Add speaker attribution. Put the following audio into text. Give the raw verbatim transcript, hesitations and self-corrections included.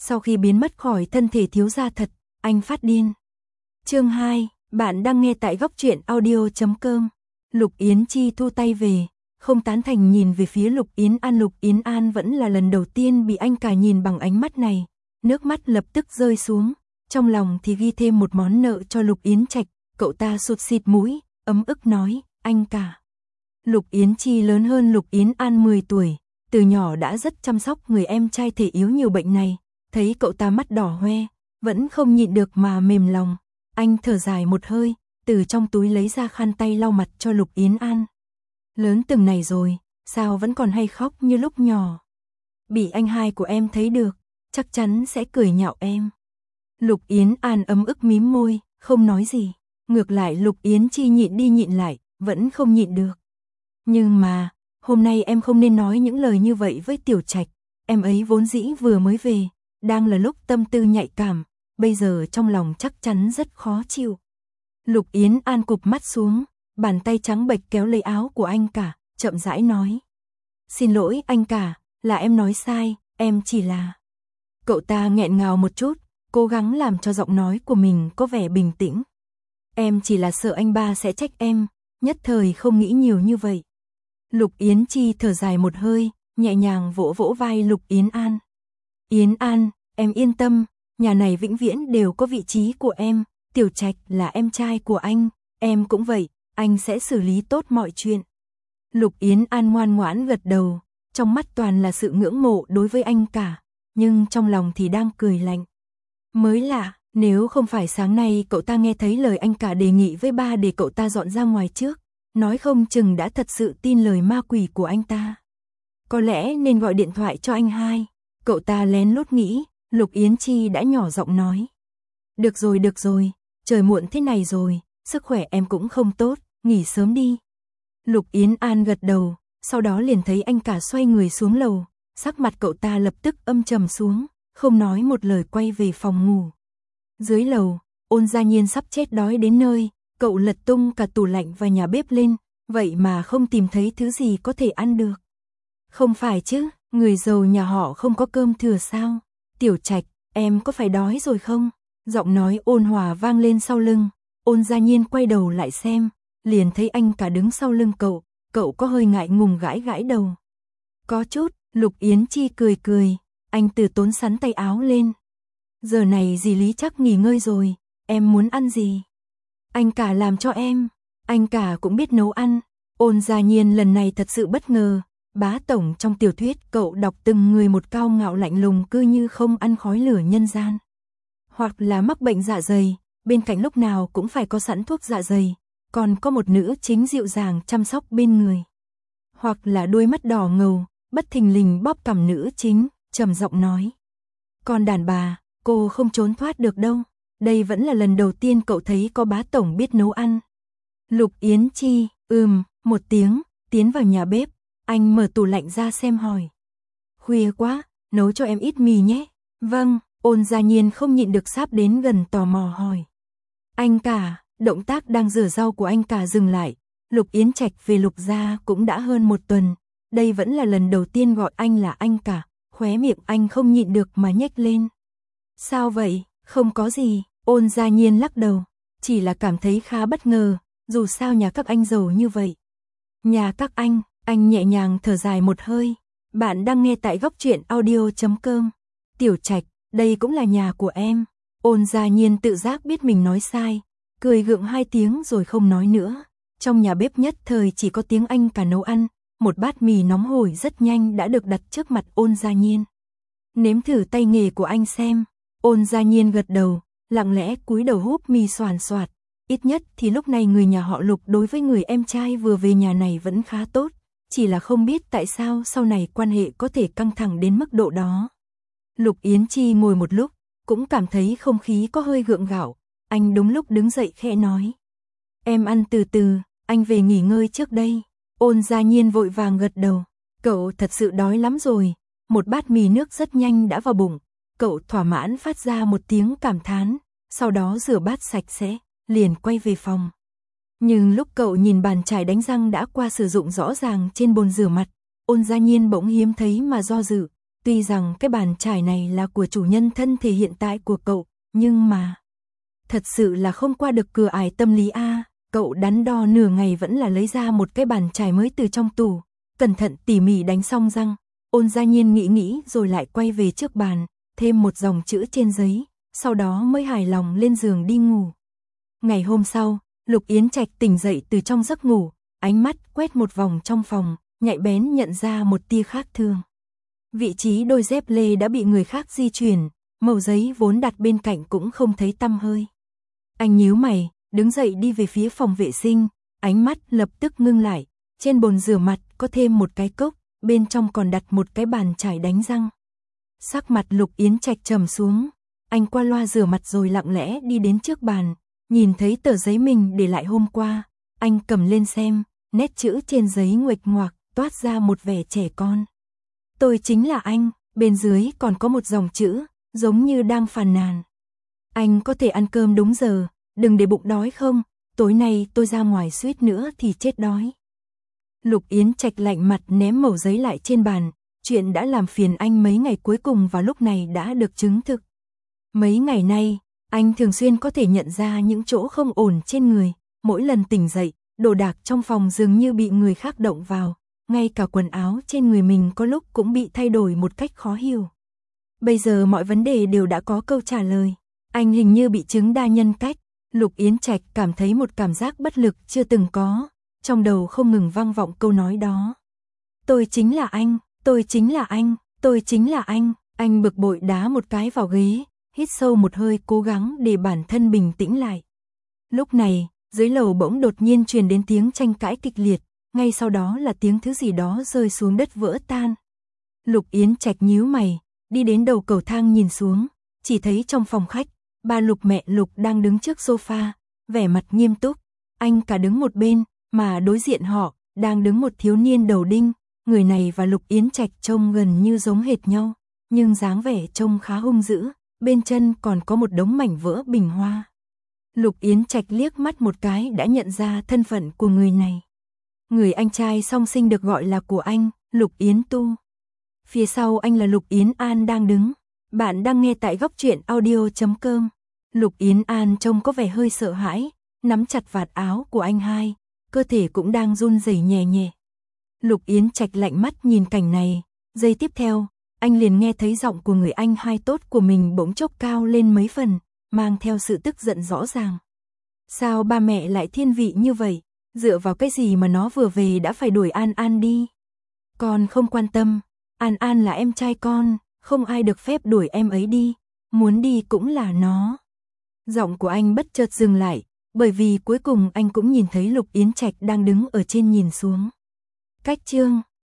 Speaker 1: Sau khi biến mất khỏi thân thể thiếu gia thật, anh phát điên. Chương hai, bạn đang nghe tại góc truyện audio chấm com. Lục Yến Chi thu tay về, không tán thành nhìn về phía Lục Yến An. Lục Yến An vẫn là lần đầu tiên bị anh cả nhìn bằng ánh mắt này, nước mắt lập tức rơi xuống, trong lòng thì ghi thêm một món nợ cho Lục Yến Trạch. Cậu ta sụt xịt mũi, ấm ức nói, anh cả. Lục Yến Chi lớn hơn Lục Yến An mười tuổi, từ nhỏ đã rất chăm sóc người em trai thể yếu nhiều bệnh này, thấy cậu ta mắt đỏ hoe, vẫn không nhịn được mà mềm lòng. Anh thở dài một hơi, từ trong túi lấy ra khăn tay lau mặt cho Lục Yến An. Lớn từng này rồi, sao vẫn còn hay khóc như lúc nhỏ? Bị anh hai của em thấy được, chắc chắn sẽ cười nhạo em. Lục Yến An ấm ức mím môi, không nói gì. Ngược lại Lục Yến Chi nhịn đi nhịn lại, vẫn không nhịn được. Nhưng mà, hôm nay em không nên nói những lời như vậy với Tiểu Trạch. Em ấy vốn dĩ vừa mới về, đang là lúc tâm tư nhạy cảm, bây giờ trong lòng chắc chắn rất khó chịu. Lục Yến An cụp mắt xuống, bàn tay trắng bệch kéo lấy áo của anh cả, chậm rãi nói. Xin lỗi anh cả, là em nói sai, em chỉ là... Cậu ta nghẹn ngào một chút, cố gắng làm cho giọng nói của mình có vẻ bình tĩnh. Em chỉ là sợ anh ba sẽ trách em, nhất thời không nghĩ nhiều như vậy. Lục Yến Chi thở dài một hơi, nhẹ nhàng vỗ vỗ vai Lục Yến An. Yến An, em yên tâm, nhà này vĩnh viễn đều có vị trí của em, Tiểu Trạch là em trai của anh, em cũng vậy, anh sẽ xử lý tốt mọi chuyện. Lục Yến An ngoan ngoãn gật đầu, trong mắt toàn là sự ngưỡng mộ đối với anh cả, nhưng trong lòng thì đang cười lạnh. Mới lạ, nếu không phải sáng nay cậu ta nghe thấy lời anh cả đề nghị với ba để cậu ta dọn ra ngoài trước, nói không chừng đã thật sự tin lời ma quỷ của anh ta. Có lẽ nên gọi điện thoại cho anh hai. Cậu ta lén lút nghĩ, Lục Yến Chi đã nhỏ giọng nói. Được rồi được rồi, trời muộn thế này rồi, sức khỏe em cũng không tốt, nghỉ sớm đi. Lục Yến An gật đầu, sau đó liền thấy anh cả xoay người xuống lầu, sắc mặt cậu ta lập tức âm trầm xuống, không nói một lời quay về phòng ngủ. Dưới lầu, Ôn Gia Nhiên sắp chết đói đến nơi, cậu lật tung cả tủ lạnh và nhà bếp lên, vậy mà không tìm thấy thứ gì có thể ăn được. Không phải chứ, người giàu nhà họ không có cơm thừa sao? Tiểu Trạch, em có phải đói rồi không? Giọng nói ôn hòa vang lên sau lưng, Ôn Gia Nhiên quay đầu lại xem, liền thấy anh cả đứng sau lưng cậu, cậu có hơi ngại ngùng gãi gãi đầu. Có chút, Lục Yến Chi cười cười, anh từ tốn sắn tay áo lên. Giờ này dì Lý chắc nghỉ ngơi rồi, em muốn ăn gì? Anh cả làm cho em, anh cả cũng biết nấu ăn. Ôn Gia Nhiên lần này thật sự bất ngờ, bá tổng trong tiểu thuyết cậu đọc từng người một cao ngạo lạnh lùng cứ như không ăn khói lửa nhân gian. Hoặc là mắc bệnh dạ dày, bên cạnh lúc nào cũng phải có sẵn thuốc dạ dày, còn có một nữ chính dịu dàng chăm sóc bên người. Hoặc là đôi mắt đỏ ngầu, bất thình lình bóp cằm nữ chính, trầm giọng nói. Còn đàn bà, cô không trốn thoát được đâu. Đây vẫn là lần đầu tiên cậu thấy có bá tổng biết nấu ăn. Lục Yến Chi, ừm, một tiếng, tiến vào nhà bếp, anh mở tủ lạnh ra xem hỏi. Khuya quá, nấu cho em ít mì nhé. Vâng, Ôn Gia Nhiên không nhịn được sáp đến gần tò mò hỏi. Anh cả, động tác đang rửa rau của anh cả dừng lại, Lục Yến Trạch về Lục gia cũng đã hơn một tuần, đây vẫn là lần đầu tiên gọi anh là anh cả, khóe miệng anh không nhịn được mà nhếch lên. Sao vậy, không có gì. Ôn Gia Nhiên lắc đầu, chỉ là cảm thấy khá bất ngờ, dù sao nhà các anh giàu như vậy. Nhà các anh, anh nhẹ nhàng thở dài một hơi, bạn đang nghe tại góc truyện audio chấm com. Tiểu Trạch, đây cũng là nhà của em. Ôn Gia Nhiên tự giác biết mình nói sai, cười gượng hai tiếng rồi không nói nữa. Trong nhà bếp nhất thời chỉ có tiếng anh cả nấu ăn, một bát mì nóng hổi rất nhanh đã được đặt trước mặt Ôn Gia Nhiên. Nếm thử tay nghề của anh xem. Ôn Gia Nhiên gật đầu, lặng lẽ cúi đầu húp mì xoàn xoạt, ít nhất thì lúc này người nhà họ Lục đối với người em trai vừa về nhà này vẫn khá tốt, chỉ là không biết tại sao sau này quan hệ có thể căng thẳng đến mức độ đó. Lục Yến Chi ngồi một lúc, cũng cảm thấy không khí có hơi gượng gạo, anh đúng lúc đứng dậy khẽ nói. Em ăn từ từ, anh về nghỉ ngơi trước đây. Ôn Gia Nhiên vội vàng gật đầu, cậu thật sự đói lắm rồi, một bát mì nước rất nhanh đã vào bụng. Cậu thỏa mãn phát ra một tiếng cảm thán, sau đó rửa bát sạch sẽ, liền quay về phòng. Nhưng lúc cậu nhìn bàn chải đánh răng đã qua sử dụng rõ ràng trên bồn rửa mặt, Ôn Gia Nhiên bỗng hiếm thấy mà do dự, Tuy rằng cái bàn chải này là của chủ nhân thân thể hiện tại của cậu, nhưng mà thật sự là không qua được cửa ải tâm lý a. Cậu đắn đo nửa ngày vẫn là lấy ra một cái bàn chải mới từ trong tủ, cẩn thận tỉ mỉ đánh xong răng. Ôn Gia Nhiên nghĩ nghĩ rồi lại quay về trước bàn, thêm một dòng chữ trên giấy, sau đó mới hài lòng lên giường đi ngủ. Ngày hôm sau, Lục Yến Trạch tỉnh dậy từ trong giấc ngủ, ánh mắt quét một vòng trong phòng, nhạy bén nhận ra một tia khác thường. Vị trí đôi dép lê đã bị người khác di chuyển, mẩu giấy vốn đặt bên cạnh cũng không thấy tăm hơi. Anh nhíu mày, đứng dậy đi về phía phòng vệ sinh, ánh mắt lập tức ngưng lại, trên bồn rửa mặt có thêm một cái cốc, bên trong còn đặt một cái bàn chải đánh răng. Sắc mặt Lục Yến Trạch trầm xuống, anh qua loa rửa mặt rồi lặng lẽ đi đến trước bàn, nhìn thấy tờ giấy mình để lại hôm qua, anh cầm lên xem, nét chữ trên giấy nguệch ngoạc, toát ra một vẻ trẻ con. Tôi chính là anh, bên dưới còn có một dòng chữ, giống như đang phàn nàn. Anh có thể ăn cơm đúng giờ, đừng để bụng đói không, tối nay tôi ra ngoài suýt nữa thì chết đói. Lục Yến Trạch lạnh mặt ném mẩu giấy lại trên bàn, chuyện đã làm phiền anh mấy ngày cuối cùng vào lúc này đã được chứng thực. Mấy ngày nay, anh thường xuyên có thể nhận ra những chỗ không ổn trên người, mỗi lần tỉnh dậy, đồ đạc trong phòng dường như bị người khác động vào, ngay cả quần áo trên người mình có lúc cũng bị thay đổi một cách khó hiểu. Bây giờ mọi vấn đề đều đã có câu trả lời, anh hình như bị chứng đa nhân cách. Lục Yến Trạch cảm thấy một cảm giác bất lực chưa từng có, trong đầu không ngừng vang vọng câu nói đó. Tôi chính là anh, tôi chính là anh, tôi chính là anh, anh bực bội đá một cái vào ghế, hít sâu một hơi cố gắng để bản thân bình tĩnh lại. Lúc này, dưới lầu bỗng đột nhiên truyền đến tiếng tranh cãi kịch liệt, ngay sau đó là tiếng thứ gì đó rơi xuống đất vỡ tan. Lục Yến Trạch nhíu mày, đi đến đầu cầu thang nhìn xuống, chỉ thấy trong phòng khách, ba Lục mẹ Lục đang đứng trước sofa, vẻ mặt nghiêm túc, anh cả đứng một bên, mà đối diện họ, đang đứng một thiếu niên đầu đinh, người này và Lục Yến Trạch trông gần như giống hệt nhau, nhưng dáng vẻ trông khá hung dữ, bên chân còn có một đống mảnh vỡ bình hoa. Lục Yến Trạch liếc mắt một cái đã nhận ra thân phận của người này. Người anh trai song sinh được gọi là của anh, Lục Yến Tu. Phía sau anh là Lục Yến An đang đứng. Bạn đang nghe tại góc truyện audio chấm com. Lục Yến An trông có vẻ hơi sợ hãi, nắm chặt vạt áo của anh hai, cơ thể cũng đang run rẩy nhẹ nhẹ. Lục Yến Trạch lạnh mắt nhìn cảnh này, giây tiếp theo, anh liền nghe thấy giọng của người anh hai tốt của mình bỗng chốc cao lên mấy phần, mang theo sự tức giận rõ ràng. Sao ba mẹ lại thiên vị như vậy, dựa vào cái gì mà nó vừa về đã phải đuổi An An đi? Con không quan tâm, An An là em trai con, không ai được phép đuổi em ấy đi, muốn đi cũng là nó. Giọng của anh bất chợt dừng lại, bởi vì cuối cùng anh cũng nhìn thấy Lục Yến Trạch đang đứng ở trên nhìn xuống. Cách chương